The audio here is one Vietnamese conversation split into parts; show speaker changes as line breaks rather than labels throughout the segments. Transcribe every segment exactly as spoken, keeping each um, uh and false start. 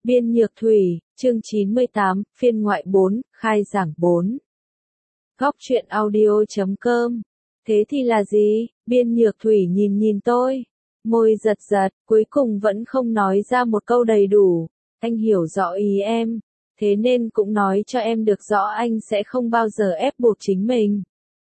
Biên Nhược Thủy, chương chín mươi tám, phiên ngoại bốn, khai giảng bốn. Góc truyện audio chấm com. Thế thì là gì? Biên Nhược Thủy nhìn nhìn tôi, môi giật giật, cuối cùng vẫn không nói ra một câu đầy đủ. Anh hiểu rõ ý em, thế nên cũng nói cho em được rõ anh sẽ không bao giờ ép buộc chính mình.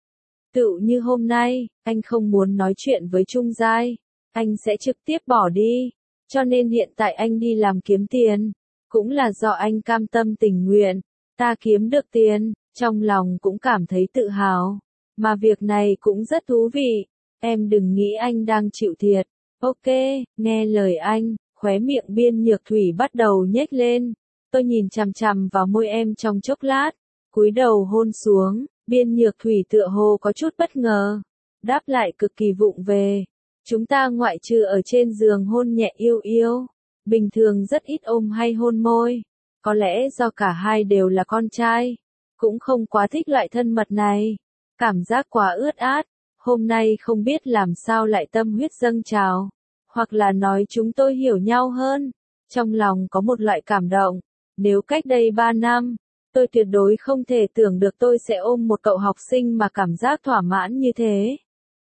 Tựu như hôm nay, anh không muốn nói chuyện với Trung Giai, anh sẽ trực tiếp bỏ đi. Cho nên hiện tại anh đi làm kiếm tiền, cũng là do anh cam tâm tình nguyện. Ta kiếm được tiền, trong lòng cũng cảm thấy tự hào. Mà việc này cũng rất thú vị. Em đừng nghĩ anh đang chịu thiệt. Ok, nghe lời anh, khóe miệng Biên Nhược Thủy bắt đầu nhếch lên. Tôi nhìn chằm chằm vào môi em trong chốc lát, cúi đầu hôn xuống. Biên Nhược Thủy tựa hồ có chút bất ngờ, đáp lại cực kỳ vụng về. Chúng ta ngoại trừ ở trên giường hôn nhẹ yêu yêu, bình thường rất ít ôm hay hôn môi. Có lẽ do cả hai đều là con trai, cũng không quá thích loại thân mật này. Cảm giác quá ướt át, hôm nay không biết làm sao lại tâm huyết dâng trào. Hoặc là nói chúng tôi hiểu nhau hơn. Trong lòng có một loại cảm động. Nếu cách đây ba năm, tôi tuyệt đối không thể tưởng được tôi sẽ ôm một cậu học sinh mà cảm giác thỏa mãn như thế.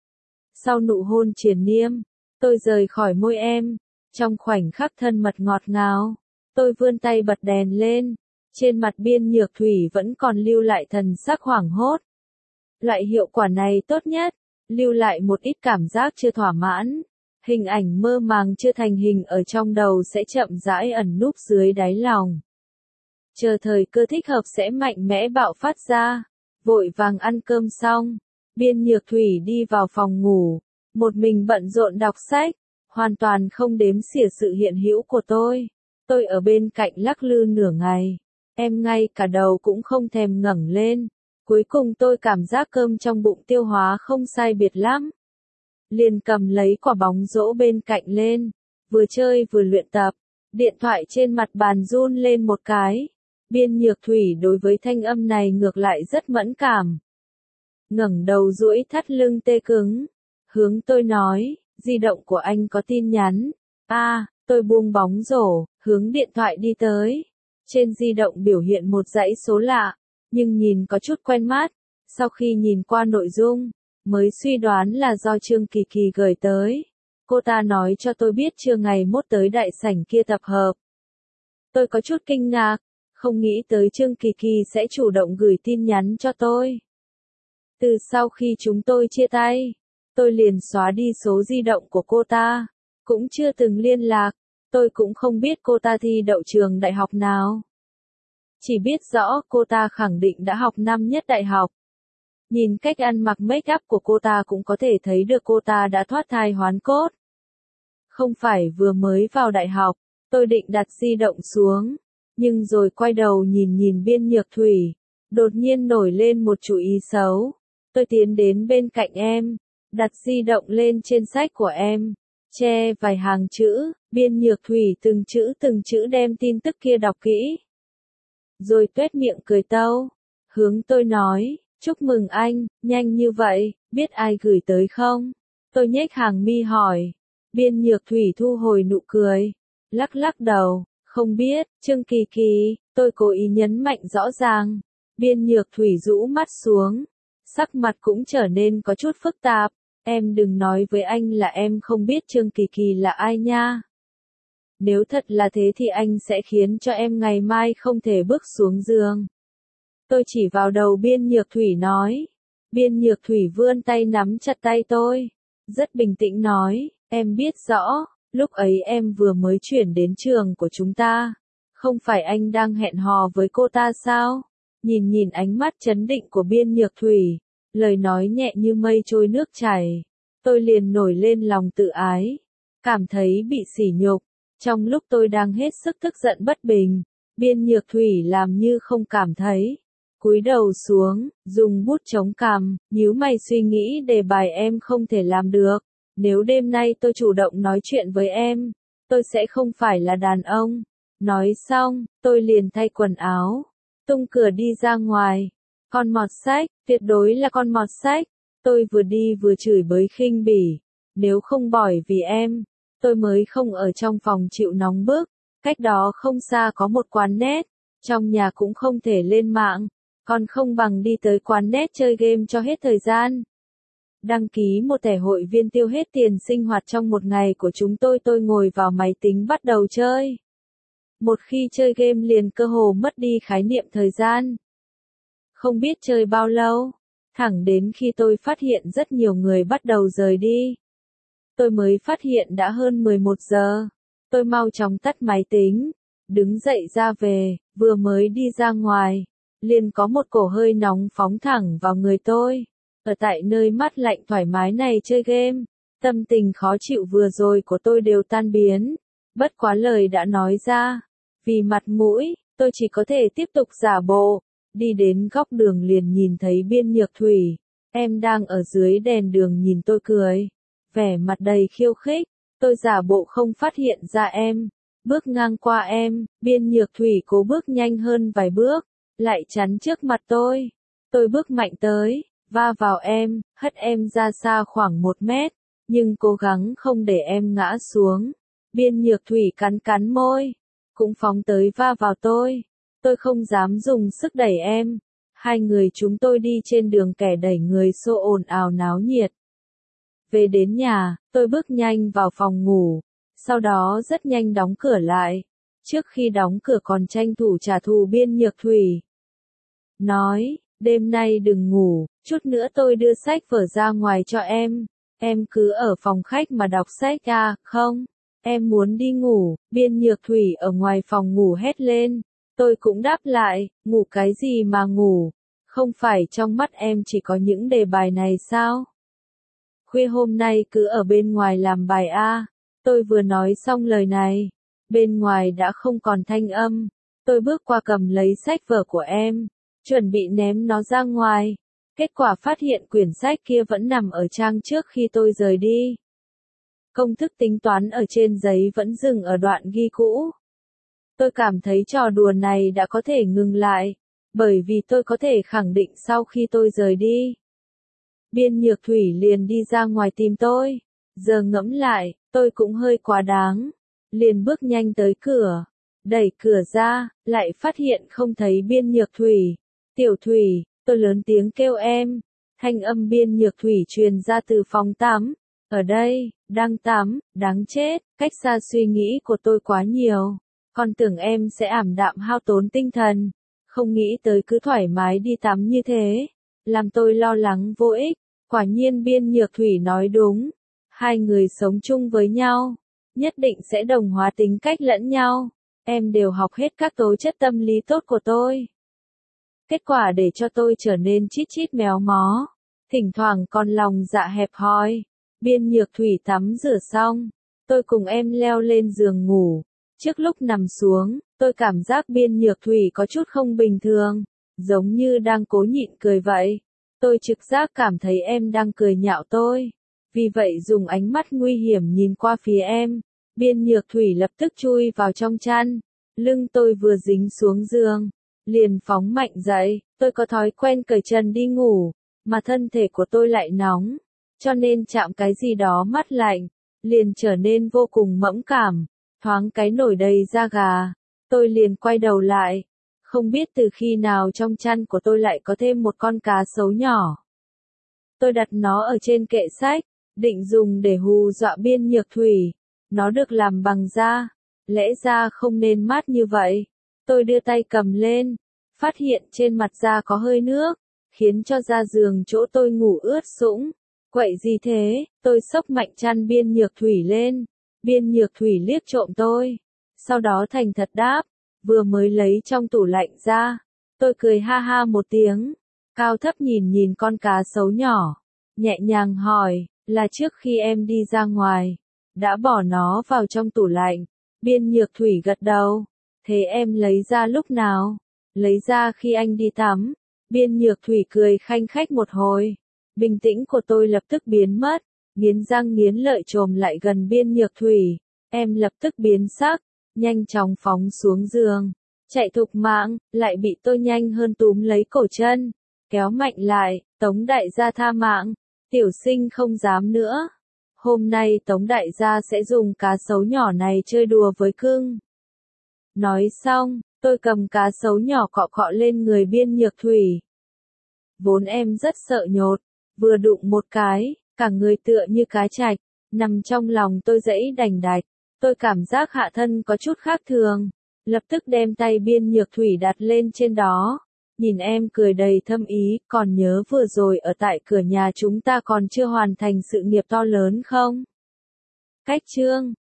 Sau nụ hôn triền miên, tôi rời khỏi môi em. Trong khoảnh khắc thân mật ngọt ngào, tôi vươn tay bật đèn lên. Trên mặt Biên Nhược Thủy vẫn còn lưu lại thần sắc hoảng hốt. Loại hiệu quả này tốt nhất, lưu lại một ít cảm giác chưa thỏa mãn. Hình ảnh mơ màng chưa thành hình ở trong đầu sẽ chậm rãi ẩn núp dưới đáy lòng. Chờ thời cơ thích hợp sẽ mạnh mẽ bạo phát ra. Vội vàng ăn cơm xong, Biên Nhược Thủy đi vào phòng ngủ, một mình bận rộn đọc sách, hoàn toàn không đếm xỉa sự hiện hữu của tôi. Tôi ở bên cạnh lắc lư nửa ngày, em ngay cả đầu cũng không thèm ngẩng lên. Cuối cùng tôi cảm giác cơm trong bụng tiêu hóa không sai biệt lắm. Liền cầm lấy quả bóng rổ bên cạnh lên, vừa chơi vừa luyện tập. Điện thoại trên mặt bàn run lên một cái. Biên Nhược Thủy đối với thanh âm này ngược lại rất mẫn cảm. Ngẩng đầu duỗi thắt lưng tê cứng, hướng tôi nói, di động của anh có tin nhắn. A, à, tôi buông bóng rổ, hướng điện thoại đi tới. Trên di động biểu hiện một dãy số lạ, nhưng nhìn có chút quen mắt. Sau khi nhìn qua nội dung, mới suy đoán là do Trương Kỳ Kỳ gửi tới. Cô ta nói cho tôi biết trưa ngày mốt tới đại sảnh kia tập hợp. Tôi có chút kinh ngạc, không nghĩ tới Trương Kỳ Kỳ sẽ chủ động gửi tin nhắn cho tôi. Từ sau khi chúng tôi chia tay, tôi liền xóa đi số di động của cô ta, cũng chưa từng liên lạc. Tôi cũng không biết cô ta thi đậu trường đại học nào. Chỉ biết rõ cô ta khẳng định đã học năm nhất đại học. Nhìn cách ăn mặc make up của cô ta cũng có thể thấy được cô ta đã thoát thai hoán cốt. Không phải vừa mới vào đại học, tôi định đặt di động xuống, nhưng rồi quay đầu nhìn nhìn Biên Nhược Thủy, đột nhiên nổi lên một chủ ý xấu. Tôi tiến đến bên cạnh em, đặt di động lên trên sách của em, che vài hàng chữ. Biên Nhược Thủy từng chữ từng chữ đem tin tức kia đọc kỹ. Rồi tuét miệng cười tâu, hướng tôi nói, chúc mừng anh, nhanh như vậy, biết ai gửi tới không? Tôi nhếch hàng mi hỏi. Biên Nhược Thủy thu hồi nụ cười, lắc lắc đầu, không biết. Trương Kỳ Kỳ, tôi cố ý nhấn mạnh rõ ràng. Biên Nhược Thủy rũ mắt xuống, sắc mặt cũng trở nên có chút phức tạp. Em đừng nói với anh là em không biết Trương Kỳ Kỳ là ai nha. Nếu thật là thế thì anh sẽ khiến cho em ngày mai không thể bước xuống giường. Tôi chỉ vào đầu Biên Nhược Thủy nói. Biên Nhược Thủy vươn tay nắm chặt tay tôi, rất bình tĩnh nói, em biết rõ, lúc ấy em vừa mới chuyển đến trường của chúng ta. Không phải anh đang hẹn hò với cô ta sao? Nhìn nhìn ánh mắt trấn định của Biên Nhược Thủy, lời nói nhẹ như mây trôi nước chảy. Tôi liền nổi lên lòng tự ái, cảm thấy bị sỉ nhục. Trong lúc tôi đang hết sức tức giận bất bình, Biên Nhược Thủy làm như không cảm thấy. Cúi đầu xuống, dùng bút chống cằm, nhíu mày suy nghĩ đề bài em không thể làm được. Nếu đêm nay tôi chủ động nói chuyện với em, tôi sẽ không phải là đàn ông. Nói xong, tôi liền thay quần áo, tung cửa đi ra ngoài. Con mọt sách, tuyệt đối là con mọt sách. Tôi vừa đi vừa chửi bới khinh bỉ. Nếu không bởi vì em, tôi mới không ở trong phòng chịu nóng bức. Cách đó không xa có một quán net, trong nhà cũng không thể lên mạng, còn không bằng đi tới quán net chơi game cho hết thời gian. Đăng ký một thẻ hội viên tiêu hết tiền sinh hoạt trong một ngày của chúng tôi tôi ngồi vào máy tính bắt đầu chơi. Một khi chơi game liền cơ hồ mất đi khái niệm thời gian. Không biết chơi bao lâu, thẳng đến khi tôi phát hiện rất nhiều người bắt đầu rời đi. Tôi mới phát hiện đã hơn mười một giờ. Tôi mau chóng tắt máy tính, đứng dậy ra về, vừa mới đi ra ngoài, liền có một cổ hơi nóng phóng thẳng vào người tôi. Ở tại nơi mát lạnh thoải mái này chơi game, tâm tình khó chịu vừa rồi của tôi đều tan biến. Bất quá lời đã nói ra, vì mặt mũi, tôi chỉ có thể tiếp tục giả bộ. Đi đến góc đường liền nhìn thấy Biên Nhược Thủy, em đang ở dưới đèn đường nhìn tôi cười, vẻ mặt đầy khiêu khích. Tôi giả bộ không phát hiện ra em, bước ngang qua em, Biên Nhược Thủy cố bước nhanh hơn vài bước, lại chắn trước mặt tôi. Tôi bước mạnh tới, va vào em, hất em ra xa khoảng một mét, nhưng cố gắng không để em ngã xuống. Biên Nhược Thủy cắn cắn môi, cũng phóng tới va vào tôi. Tôi không dám dùng sức đẩy em. Hai người chúng tôi đi trên đường kẻ đẩy người xô ồn ào náo nhiệt. Về đến nhà, tôi bước nhanh vào phòng ngủ, sau đó rất nhanh đóng cửa lại. Trước khi đóng cửa còn tranh thủ trả thù Biên Nhược Thủy. Nói, đêm nay đừng ngủ, chút nữa tôi đưa sách vở ra ngoài cho em. Em cứ ở phòng khách mà đọc sách à, không? Em muốn đi ngủ, Biên Nhược Thủy ở ngoài phòng ngủ hét lên. Tôi cũng đáp lại, ngủ cái gì mà ngủ? Không phải trong mắt em chỉ có những đề bài này sao? Khuya hôm nay cứ ở bên ngoài làm bài a. Tôi vừa nói xong lời này, bên ngoài đã không còn thanh âm. Tôi bước qua cầm lấy sách vở của em, chuẩn bị ném nó ra ngoài. Kết quả phát hiện quyển sách kia vẫn nằm ở trang trước khi tôi rời đi. Công thức tính toán ở trên giấy vẫn dừng ở đoạn ghi cũ. Tôi cảm thấy trò đùa này đã có thể ngừng lại, bởi vì tôi có thể khẳng định sau khi tôi rời đi, Biên Nhược Thủy liền đi ra ngoài tìm tôi. Giờ ngẫm lại, tôi cũng hơi quá đáng. Liền bước nhanh tới cửa, đẩy cửa ra, lại phát hiện không thấy Biên Nhược Thủy. Tiểu Thủy, tôi lớn tiếng kêu em. Thanh âm Biên Nhược Thủy truyền ra từ phòng tắm. Ở đây, đang tắm, đáng chết, cách xa suy nghĩ của tôi quá nhiều. Còn tưởng em sẽ ảm đạm hao tốn tinh thần. Không nghĩ tới cứ thoải mái đi tắm như thế. Làm tôi lo lắng vô ích. Quả nhiên Biên Nhược Thủy nói đúng. Hai người sống chung với nhau, nhất định sẽ đồng hóa tính cách lẫn nhau. Em đều học hết các tố chất tâm lý tốt của tôi. Kết quả để cho tôi trở nên chít chít méo mó. Thỉnh thoảng còn lòng dạ hẹp hòi. Biên Nhược Thủy tắm rửa xong, tôi cùng em leo lên giường ngủ. Trước lúc nằm xuống, tôi cảm giác Biên Nhược Thủy có chút không bình thường, giống như đang cố nhịn cười vậy. Tôi trực giác cảm thấy em đang cười nhạo tôi. Vì vậy dùng ánh mắt nguy hiểm nhìn qua phía em. Biên Nhược Thủy lập tức chui vào trong chăn. Lưng tôi vừa dính xuống giường, liền phóng mạnh dậy. Tôi có thói quen cởi trần đi ngủ, mà thân thể của tôi lại nóng, cho nên chạm cái gì đó mát lạnh, liền trở nên vô cùng mẫn cảm. Thoáng cái nổi đầy da gà. Tôi liền quay đầu lại. Không biết từ khi nào trong chăn của tôi lại có thêm một con cá sấu nhỏ. Tôi đặt nó ở trên kệ sách, định dùng để hù dọa Biên Nhược Thủy. Nó được làm bằng da, lẽ ra không nên mát như vậy. Tôi đưa tay cầm lên, phát hiện trên mặt da có hơi nước, khiến cho da giường chỗ tôi ngủ ướt sũng. Quậy gì thế? Tôi xốc mạnh chăn Biên Nhược Thủy lên. Biên Nhược Thủy liếc trộm tôi, sau đó thành thật đáp, vừa mới lấy trong tủ lạnh ra. Tôi cười ha ha một tiếng, cao thấp nhìn nhìn con cá sấu nhỏ, nhẹ nhàng hỏi, là trước khi em đi ra ngoài, đã bỏ nó vào trong tủ lạnh? Biên Nhược Thủy gật đầu. Thế em lấy ra lúc nào? Lấy ra khi anh đi tắm. Biên Nhược Thủy cười khanh khách một hồi. Bình tĩnh của tôi lập tức biến mất, nghiến răng nghiến lợi chồm lại gần Biên Nhược Thủy. Em lập tức biến sắc, nhanh chóng phóng xuống giường, chạy thục mạng, lại bị tôi nhanh hơn túm lấy cổ chân, kéo mạnh lại. Tống đại gia tha mạng, tiểu sinh không dám nữa. Hôm nay Tống đại gia sẽ dùng cá sấu nhỏ này chơi đùa với cưng. Nói xong, tôi cầm cá sấu nhỏ cọ cọ lên người Biên Nhược Thủy. Vốn em rất sợ nhột, vừa đụng một cái, cả người tựa như cá trạch, nằm trong lòng tôi dẫy đành đạch. Tôi cảm giác hạ thân có chút khác thường, lập tức đem tay Biên Nhược Thủy đặt lên trên đó. Nhìn em cười đầy thâm ý, còn nhớ vừa rồi ở tại cửa nhà chúng ta còn chưa hoàn thành sự nghiệp to lớn không? Cách chương